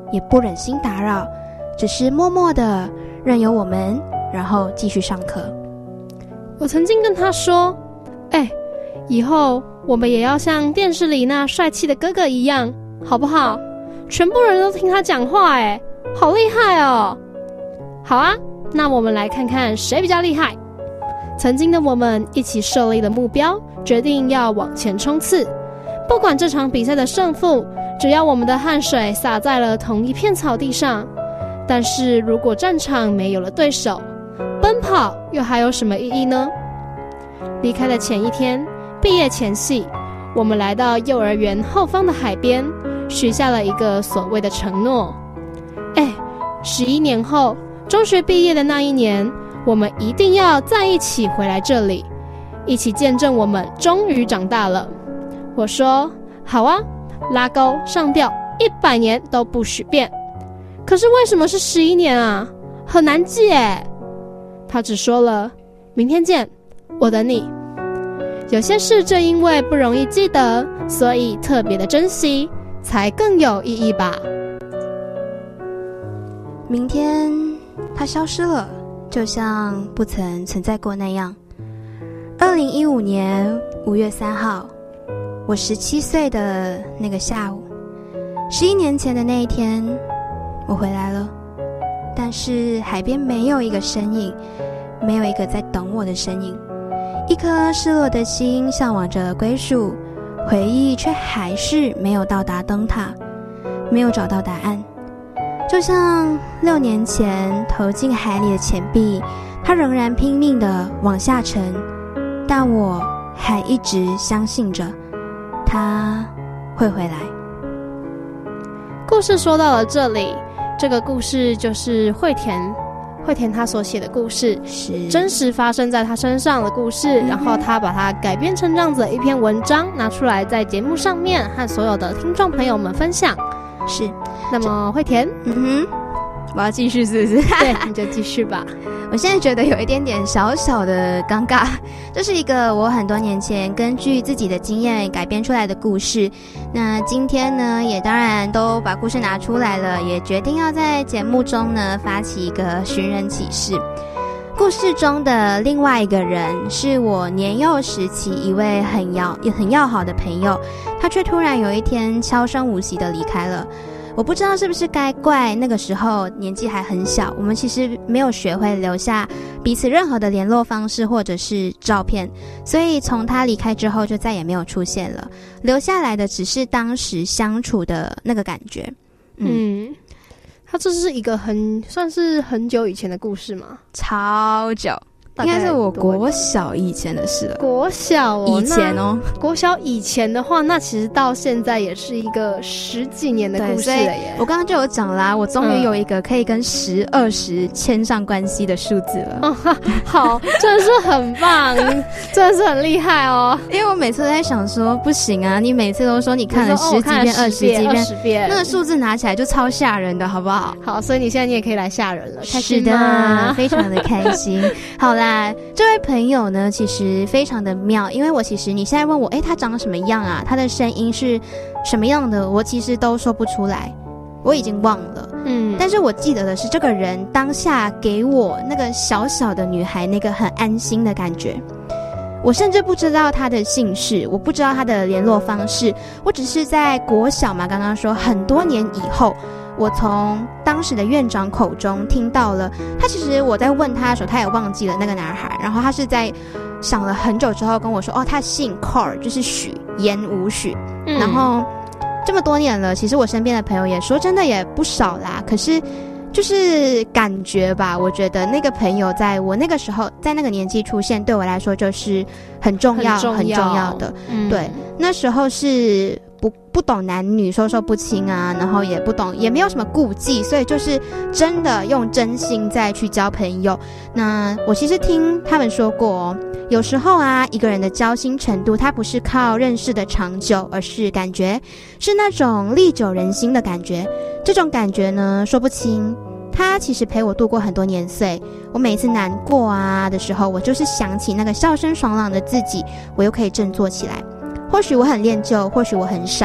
也不忍心打扰，只是默默的任由我们，然后继续上课。 我曾经跟他说，以后我们也要像电视里那帅气的哥哥一样，好不好？全部人都听他讲话，好厉害哦！好啊，那我们来看看谁比较厉害。曾经的我们一起设立了目标，决定要往前冲刺。不管这场比赛的胜负，只要我们的汗水洒在了同一片草地上。但是如果战场没有了对手，奔跑又还有什么意义呢？离开的前一天，毕业前夕，我们来到幼儿园后方的海边，许下了一个所谓的承诺。11年后，中学毕业的那一年，我们一定要再一起回来这里，一起见证我们终于长大了。我说好啊，拉钩上吊100年都不许变。可是为什么是11年啊？很难记耶。他只说了明天见，我等你。有些事正因为不容易记得，所以特别的珍惜，才更有意义吧。 明天它消失了，就像不曾存在过那样。2015年5月3号，我17岁的那个下午，11年前的那一天，我回来了。但是海边没有一个身影，没有一个在等我的身影。一颗失落的心向往着归属，回忆却还是没有到达灯塔，没有找到答案。就像6年前投进海里的钱币，它仍然拼命地往下沉，但我还一直相信着它会回来。 故事说到了这里，这个故事就是惠田他所写的故事，是真实发生在他身上的故事，然后他把它改编成这样子的一篇文章，拿出来在节目上面和所有的听众朋友们分享。 是， 那么惠田， 我要继续是不是？ 对，你就继续吧。 我现在觉得有一点点小小的尴尬，这是一个我很多年前根据自己的经验改编出来的故事。那今天呢，也当然都把故事拿出来了，也决定要在节目中呢发起一个寻人启事。故事中的另外一个人是我年幼时期一位很要好的朋友，他却突然有一天悄声无息地离开了。我不知道是不是该怪那个时候年纪还很小，我们其实没有学会留下彼此任何的联络方式或者是照片，所以从他离开之后就再也没有出现了，留下来的只是当时相处的那个感觉。 他这是一个算是很久以前的故事吗？ 超久，应该是我国小以前的事了。 国小以前哦， 国小以前的话，那其实到现在也是一个10几年的故事了耶。 我刚刚就有讲啦，我终于有一个可以跟10、20牵上关系的数字了。 好，真的是很棒，真的是很厉害哦。 因为我每次都在想说，不行啊，你每次都说你看了10几遍、20几遍，那个数字拿起来就超吓人的，好不好？ 好，所以你现在你也可以来吓人了，开心吗？是的，非常的开心。好啦，这位朋友呢，其实非常的妙，因为我其实你现在问我，他长什么样啊？他的声音是什么样的？我其实都说不出来，我已经忘了。但是我记得的是，这个人当下给我那个小小的女孩那个很安心的感觉。我甚至不知道他的姓氏，我不知道他的联络方式，我只是在国小嘛，刚刚说很多年以后，我从当时的院长口中听到了他，其实我在问他的时候他也忘记了那个男孩，然后他是在想了很久之后跟我说，他姓 Carl， 就是许，言无许。然后这么多年了，其实我身边的朋友也说真的也不少啦，可是就是感觉吧，我觉得那个朋友在我那个时候在那个年纪出现，对我来说就是很重要的。对，那时候是不懂男女，授受不亲啊，然后也不懂，也没有什么顾忌，所以就是真的用真心再去交朋友。那我其实听他们说过有时候啊，一个人的交心程度，它不是靠认识的长久，而是感觉，是那种历久仁心的感觉。这种感觉呢，说不清。他其实陪我度过很多年岁，我每次难过啊的时候，我就是想起那个笑声爽朗的自己，我又可以振作起来。或许我很恋旧，或许我很傻，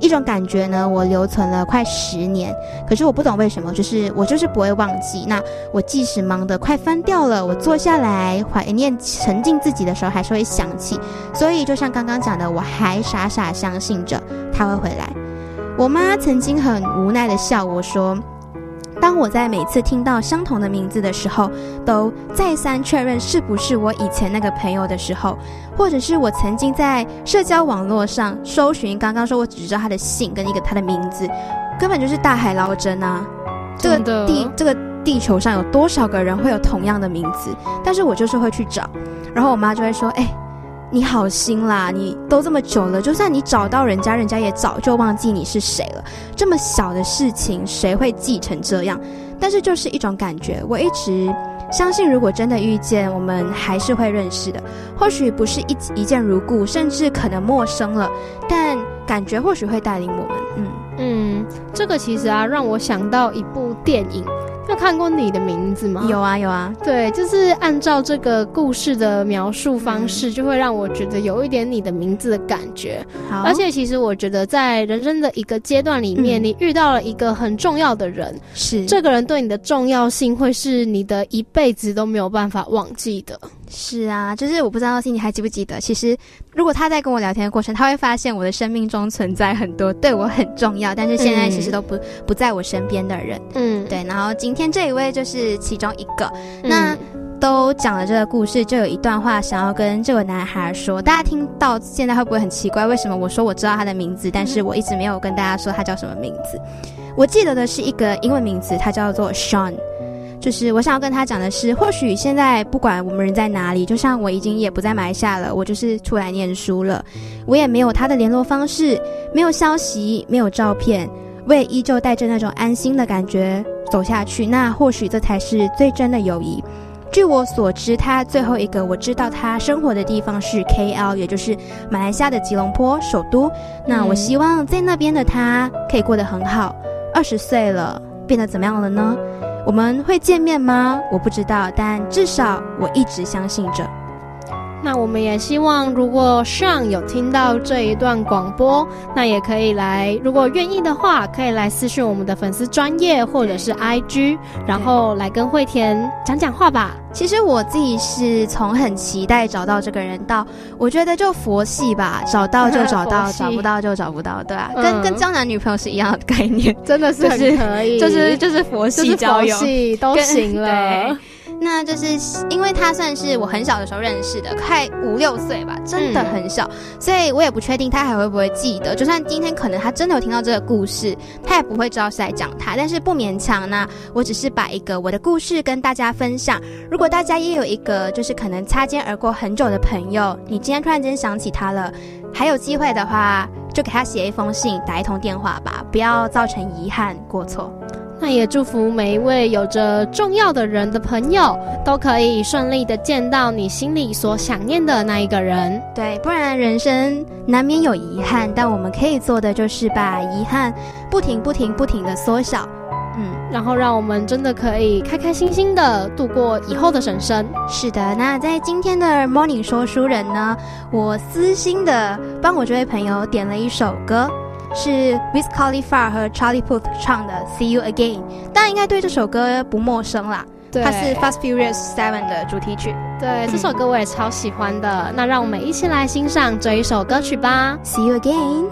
一种感觉呢，我留存了快10年，可是我不懂为什么，我就是不会忘记。那我即使忙得快翻掉了，我坐下来怀念沉浸自己的时候，还是会想起。所以就像刚刚讲的，我还傻傻相信着他会回来。我妈曾经很无奈地笑我说，当我在每次听到相同的名字的时候，都再三确认是不是我以前那个朋友的时候，或者是我曾经在社交网络上搜寻，刚刚说我只知道他的姓跟一个他的名字，根本就是大海捞针啊！这个地球上有多少个人会有同样的名字？但是我就是会去找，然后我妈就会说：“你好心啦，你都这么久了，就算你找到人家，人家也早就忘记你是谁了。这么小的事情，谁会记成这样？”但是就是一种感觉，我一直相信，如果真的遇见，我们还是会认识的。或许不是一见如故，甚至可能陌生了，但感觉或许会带领我们。 这个其实让我想到一部电影。有看过你的名字吗？ 有啊。 对，就是按照这个故事的描述方式，就会让我觉得有一点你的名字的感觉。而且其实我觉得在人生的一个阶段里面，你遇到了一个很重要的人，是这个人对你的重要性会是你的一辈子都没有办法忘记的。 是啊，就是我不知道你还记不记得，其实如果他在跟我聊天的过程，他会发现我的生命中存在很多对我很重要，但是现在其实都不在我身边的人。对，然后今天这一位就是其中一个。那都讲了这个故事，就有一段话想要跟这个男孩说，大家听到现在会不会很奇怪，为什么我说我知道他的名字，但是我一直没有跟大家说他叫什么名字？我记得的是一个英文名字，他叫做 Sean。就是我想要跟他讲的是，或许现在不管我们人在哪里，就像我已经也不在马来西亚了，我就是出来念书了，我也没有他的联络方式，没有消息，没有照片，我也依旧带着那种安心的感觉走下去。那或许这才是最真的友谊。据我所知，他最后一个我知道他生活的地方是 KL， 也就是马来西亚的吉隆坡首都。那我希望在那边的他可以过得很好。20岁了，变得怎么样了呢？我们会见面吗？我不知道，但至少我一直相信着。 那我们也希望，如果Sean有听到这一段广播，那也可以来，如果愿意的话，可以来私讯我们的粉丝专页或者是 IG， 然后来跟慧田讲讲话吧。 其实我自己是从很期待找到这个人到，我觉得就佛系吧，找到就找到，找不到就找不到，对吧？跟交男女朋友是一样的概念， 真的是很可以， 就是佛系交友， 就是佛系都行了。 对，那就是因为他算是我很小的时候认识的，快5、6岁吧，真的很小，所以我也不确定他还会不会记得。就算今天可能他真的有听到这个故事，他也不会知道是在讲他，但是不勉强呢。我只是把一个我的故事跟大家分享。如果大家也有一个就是可能擦肩而过很久的朋友，你今天突然间想起他了，还有机会的话，就给他写一封信，打一通电话吧，不要造成遗憾过错。 那也祝福每一位有着重要的人的朋友都可以顺利的见到你心里所想念的那一个人。 对，不然人生难免有遗憾，但我们可以做的就是把遗憾不停的缩小， 然后让我们真的可以开开心心的度过以后的人生。 是的，那在今天的 Morning 说书人呢，我私心的帮我这位朋友点了一首歌，是 Wiz Khalifa 和 Charlie Puth 唱的 See You Again， 大家应该对这首歌不陌生啦，它是 Fast Furious 7的主题曲。 对，这首歌我也超喜欢的，那让我们一起来欣赏这一首歌曲吧。 See You Again。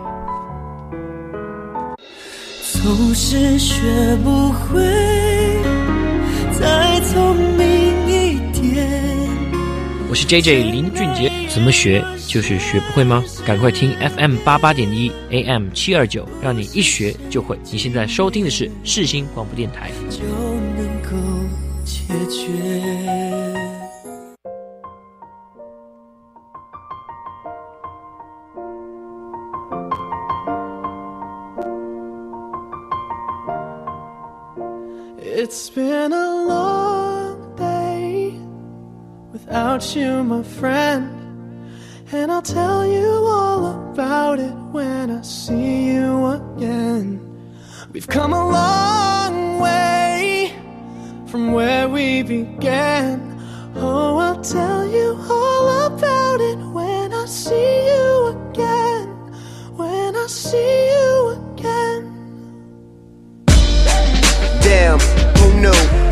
总是学不会再聪明一点。 我是 JJ 林俊杰，怎么学就是学不会吗？赶快听 FM 88.1 AM 729，让你一学就会。你现在收听的是世新广播电台， 就能够解决。It's been a long day without you, my friend, and I'll tell you all about it when I see you again. We've come a long way from where we began. Oh, I'll tell you all about it when I see you again. When I see you again.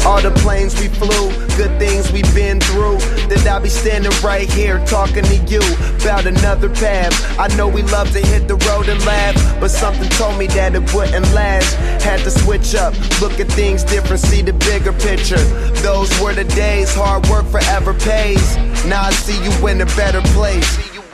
All the planes we flew, good things we've been through. That I'll be standing right here talking to you about another path. I know we love to hit the road and laugh, but something told me that it wouldn't last. Had to switch up, look at things different, see the bigger picture. Those were the days, hard work forever pays. Now I see you in a better place.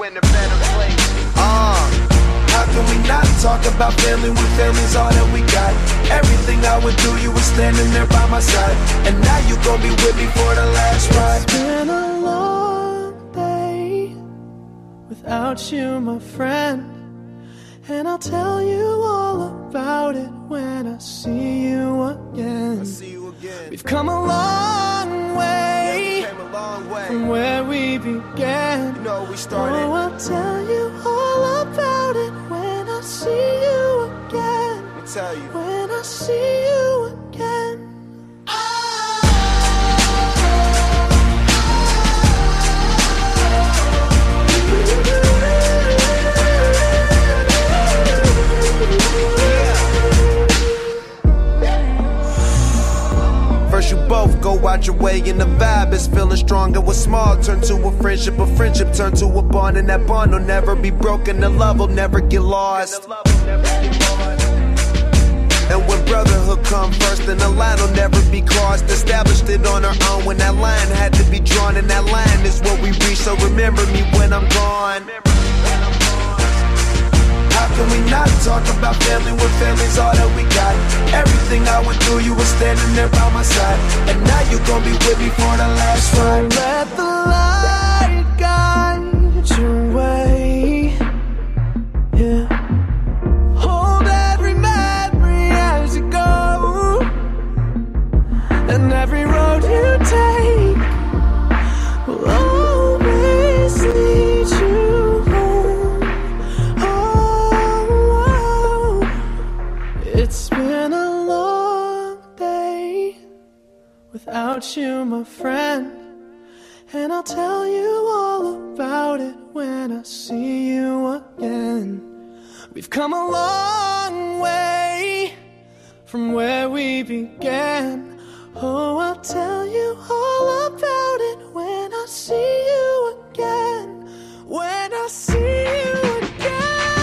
How can we not talk about family when family's all that we got? Everything I would do, you were standing there by my side, and now you gon' be with me for the last ride. It's been a long day without you, my friend, and I'll tell you all about it when I see you again. We've come a long way, from where we began. You know we started. Oh, I'll tell you all about it when I see you again. Let me tell you. When I see you again. First you both go out your way and the vibe is feeling stronger. What's small turn to a friendship turn to a bond, and that bond will never be broken. The love will never get lost. And when brotherhood come first, then the line will never be crossed. Established it on our own when that line had to be drawn, and that line is what we reach. So remember me when I'm gone. How can we not talk about family when family's all that we got? Everything I went through, you were standing there by my side, and now you gon' be with me for the last ride. Let the light guide your way. Yeah. Hold every memory as you go, and every road you take will always lead you home. Oh, it's been a long day without you, my friend, and I'll tell you all about it when I see you again. We've come a long way from where we began. Oh, I'll tell you all about it when I see you again. When I see you again.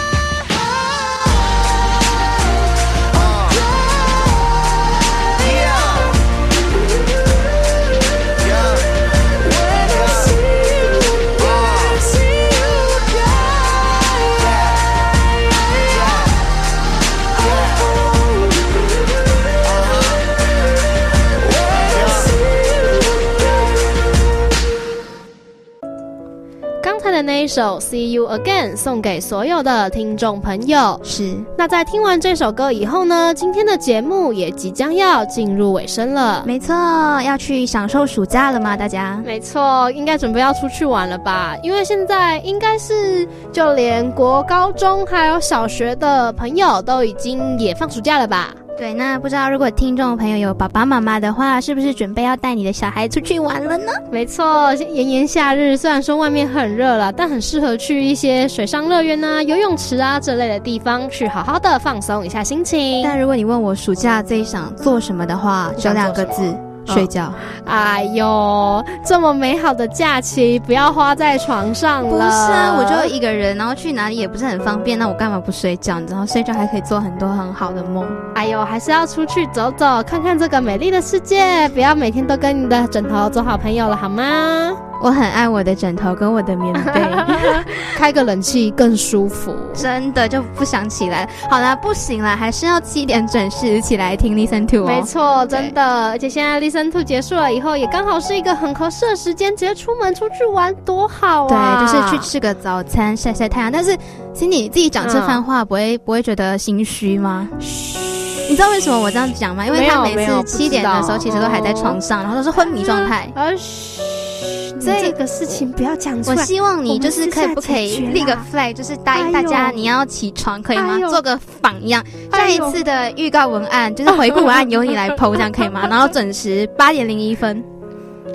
那一首 See You Again 送给所有的听众朋友。 是， 那在听完这首歌以后呢，今天的节目也即将要进入尾声了。 没错，要去享受暑假了吗？大家？ 没错，应该准备要出去玩了吧？因为现在应该是就连国高中还有小学的朋友都已经也放暑假了吧？ 对，那不知道如果听众朋友有爸爸妈妈的话，是不是准备要带你的小孩出去玩了呢？ 没错，炎炎夏日，虽然说外面很热啦，但很适合去一些水上乐园啊、游泳池啊这类的地方，去好好的放松一下心情。 但如果你问我暑假最想做什么的话，就2个字。睡觉。 哎呦，这么美好的假期不要花在床上了。 不是啊，我就一个人，然后去哪里也不是很方便，那我干嘛不睡觉？你知道睡觉还可以做很多很好的梦。 哎呦，还是要出去走走，看看这个美丽的世界，不要每天都跟你的枕头做好朋友了好吗？ 我很爱我的枕头跟我的棉被开个冷气更舒服， 真的就不想起来。好啦，不行啦，还是要7点准时起来听 Listen to 哦。 没错，真的，而且现在 Listen to 结束了以后，也刚好是一个很合适的时间，直接出门出去玩多好啊！ 对，就是去吃个早餐，晒晒太阳。但是 Cindy 你自己讲这番话，不会觉得心虚吗？你知道为什么我这样讲吗？因为他每次7点的时候，其实都还在床上，然后都是昏迷状态。 所以这个事情不要讲出来。 我希望你就是不可以立个 flag， 就是答应大家你要起床，可以吗？做个榜样。下一次的预告文案就是回顾文案由你来 po， 这样可以吗？然后准时8点01分。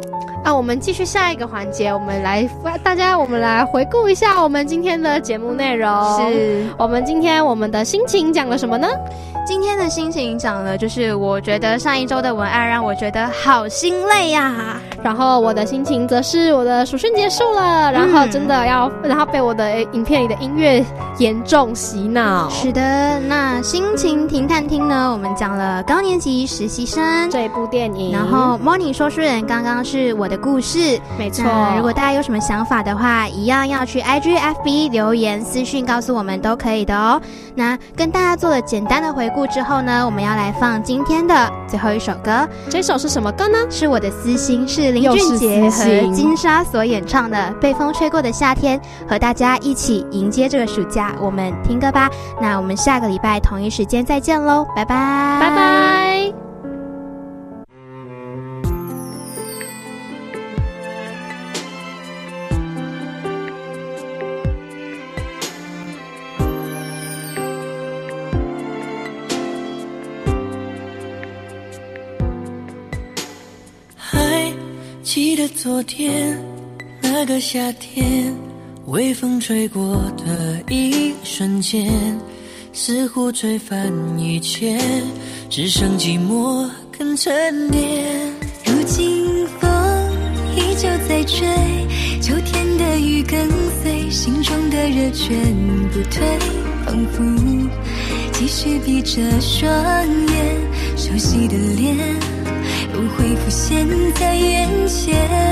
我们继续下一个环节，我们来回顾一下我们今天的节目内容。 是我们的心情讲了什么呢？ 今天的心情讲了，就是我觉得上一周的文案让我觉得好心累呀。 然后我的心情则是我的暑训结束了，然后真的然后被我的影片里的音乐严重洗脑。 是的，那心情停看听呢，我们讲了高年级实习生这部电影， 然后 Morning 说书人刚刚是我的故事， 没错。 如果大家有什么想法的话，一样要去 IG、FB 留言私讯告诉我们都可以的哦。那跟大家做了简单的回顾之后呢，我们要来放今天的最后一首歌。 这首是什么歌呢？ 是我的私心，是林俊杰和金莎所演唱的《被风吹过的夏天》，和大家一起迎接这个暑假。我们听歌吧。那我们下个礼拜同一时间再见咯，拜拜拜拜。 记得昨天那个夏天，微风吹过的一瞬间，似乎吹翻一切，只剩寂寞跟沉淀。 如今风依旧在吹，秋天的雨跟随，心中的热全不退，仿佛继续闭着双眼，熟悉的脸又会浮现在眼前。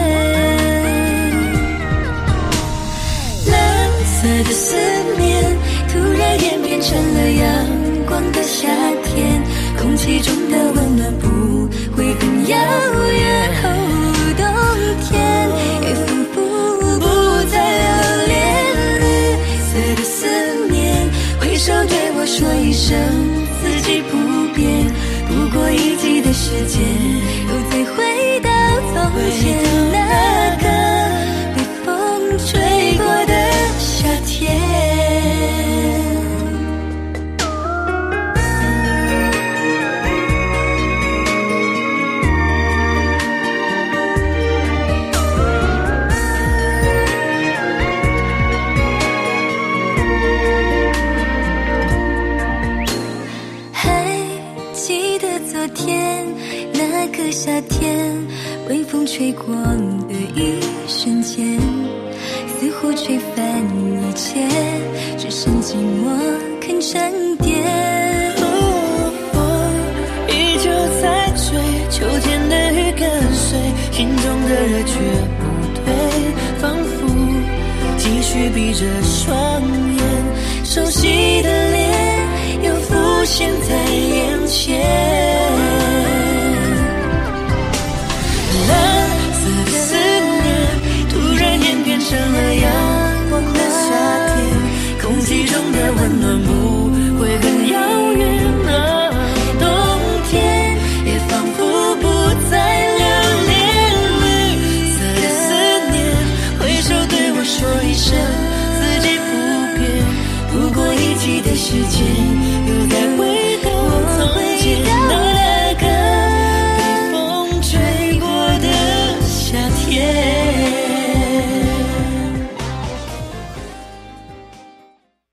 蓝色的思念突然演变成了阳光的夏天，空气中的温暖不会很遥远，冬天也仿佛不再留恋。绿色的思念挥手对我说一声四季不变，不过一季的时间又再回到从前那个被风吹过的夏天。夏天微风吹过的一瞬间，似乎吹翻一切，只剩寂寞肯沉淀。 风依旧在吹，秋天的雨跟随，心中的热却不退，仿佛继续闭着双眼，熟悉的脸又浮现在眼前。